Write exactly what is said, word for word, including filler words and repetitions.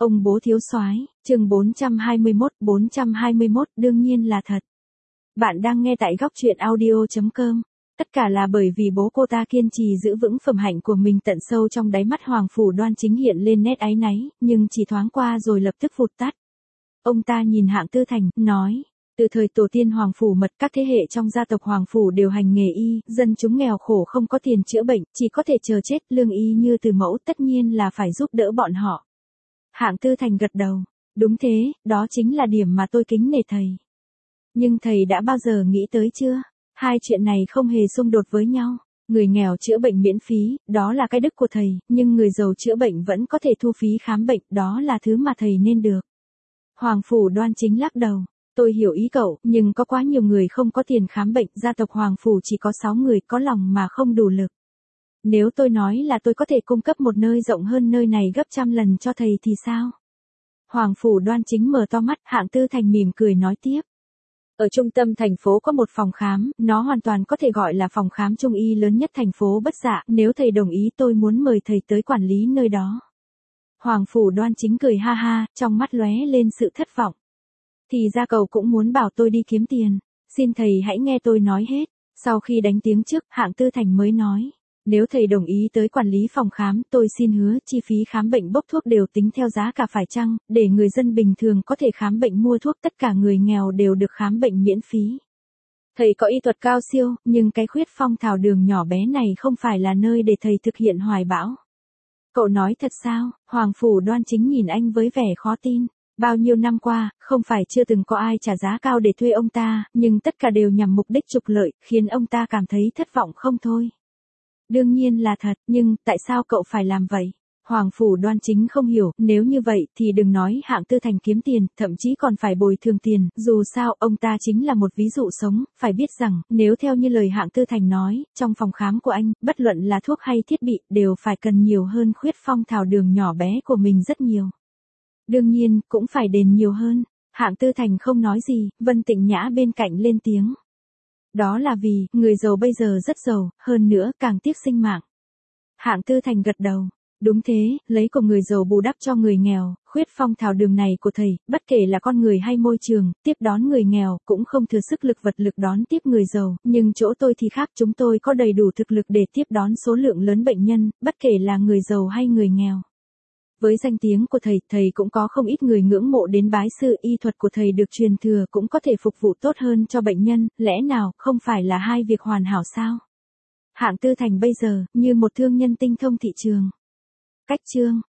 Ông bố thiếu soái, chương bốn trăm hai mươi mốt, bốn trăm hai mươi mốt đương nhiên là thật. Bạn đang nghe tại góc truyện audio chấm com. Tất cả là bởi vì bố cô ta kiên trì giữ vững phẩm hạnh của mình. Tận sâu trong đáy mắt Hoàng Phủ Đoan Chính hiện lên nét áy náy, nhưng chỉ thoáng qua rồi lập tức vụt tắt. Ông ta nhìn Hạng Tư Thành, nói, từ thời tổ tiên Hoàng Phủ Mật, các thế hệ trong gia tộc Hoàng Phủ đều hành nghề y, dân chúng nghèo khổ không có tiền chữa bệnh, chỉ có thể chờ chết, lương y như từ mẫu, tất nhiên là phải giúp đỡ bọn họ. Hạng Tư Thành gật đầu, đúng thế, đó chính là điểm mà tôi kính nể thầy. Nhưng thầy đã bao giờ nghĩ tới chưa? Hai chuyện này không hề xung đột với nhau. Người nghèo chữa bệnh miễn phí, đó là cái đức của thầy, nhưng người giàu chữa bệnh vẫn có thể thu phí khám bệnh, đó là thứ mà thầy nên được. Hoàng Phủ Đoan Chính lắc đầu, tôi hiểu ý cậu, nhưng có quá nhiều người không có tiền khám bệnh, gia tộc Hoàng Phủ chỉ có sáu người, có lòng mà không đủ lực. Nếu tôi nói là tôi có thể cung cấp một nơi rộng hơn nơi này gấp trăm lần cho thầy thì sao? Hoàng Phủ Đoan Chính mở to mắt, Hạng Tư Thành mỉm cười nói tiếp. Ở trung tâm thành phố có một phòng khám, nó hoàn toàn có thể gọi là phòng khám trung y lớn nhất thành phố Bất Dạ, nếu thầy đồng ý tôi muốn mời thầy tới quản lý nơi đó. Hoàng Phủ Đoan Chính cười ha ha, trong mắt lóe lên sự thất vọng. Thì ra cậu cũng muốn bảo tôi đi kiếm tiền, xin thầy hãy nghe tôi nói hết. Sau khi đánh tiếng trước, Hạng Tư Thành mới nói. Nếu thầy đồng ý tới quản lý phòng khám, tôi xin hứa, chi phí khám bệnh bốc thuốc đều tính theo giá cả phải chăng, để người dân bình thường có thể khám bệnh mua thuốc, tất cả người nghèo đều được khám bệnh miễn phí. Thầy có y thuật cao siêu, nhưng cái khuyết phong thảo đường nhỏ bé này không phải là nơi để thầy thực hiện hoài bão. Cậu nói thật sao? Hoàng Phủ Đoan Chính nhìn anh với vẻ khó tin. Bao nhiêu năm qua, không phải chưa từng có ai trả giá cao để thuê ông ta, nhưng tất cả đều nhằm mục đích trục lợi, khiến ông ta cảm thấy thất vọng không thôi. Đương nhiên là thật, nhưng tại sao cậu phải làm vậy? Hoàng Phủ Đoan Chính không hiểu, nếu như vậy thì đừng nói Hạng Tư Thành kiếm tiền, thậm chí còn phải bồi thường tiền, dù sao ông ta chính là một ví dụ sống, phải biết rằng, nếu theo như lời Hạng Tư Thành nói, trong phòng khám của anh, bất luận là thuốc hay thiết bị, đều phải cần nhiều hơn khuyết phong thảo đường nhỏ bé của mình rất nhiều. Đương nhiên, cũng phải đền nhiều hơn. Hạng Tư Thành không nói gì, Vân Tịnh Nhã bên cạnh lên tiếng. Đó là vì, người giàu bây giờ rất giàu, hơn nữa càng tiếc sinh mạng. Hạng Tư Thành gật đầu. Đúng thế, lấy của người giàu bù đắp cho người nghèo, khuyết phong thảo đường này của thầy, bất kể là con người hay môi trường, tiếp đón người nghèo, cũng không thừa sức lực vật lực đón tiếp người giàu, nhưng chỗ tôi thì khác, chúng tôi có đầy đủ thực lực để tiếp đón số lượng lớn bệnh nhân, bất kể là người giàu hay người nghèo. Với danh tiếng của thầy, thầy cũng có không ít người ngưỡng mộ đến bái sư, y thuật của thầy được truyền thừa cũng có thể phục vụ tốt hơn cho bệnh nhân, lẽ nào không phải là hai việc hoàn hảo sao? Hạng Tư Thành bây giờ, như một thương nhân tinh thông thị trường. Cách chương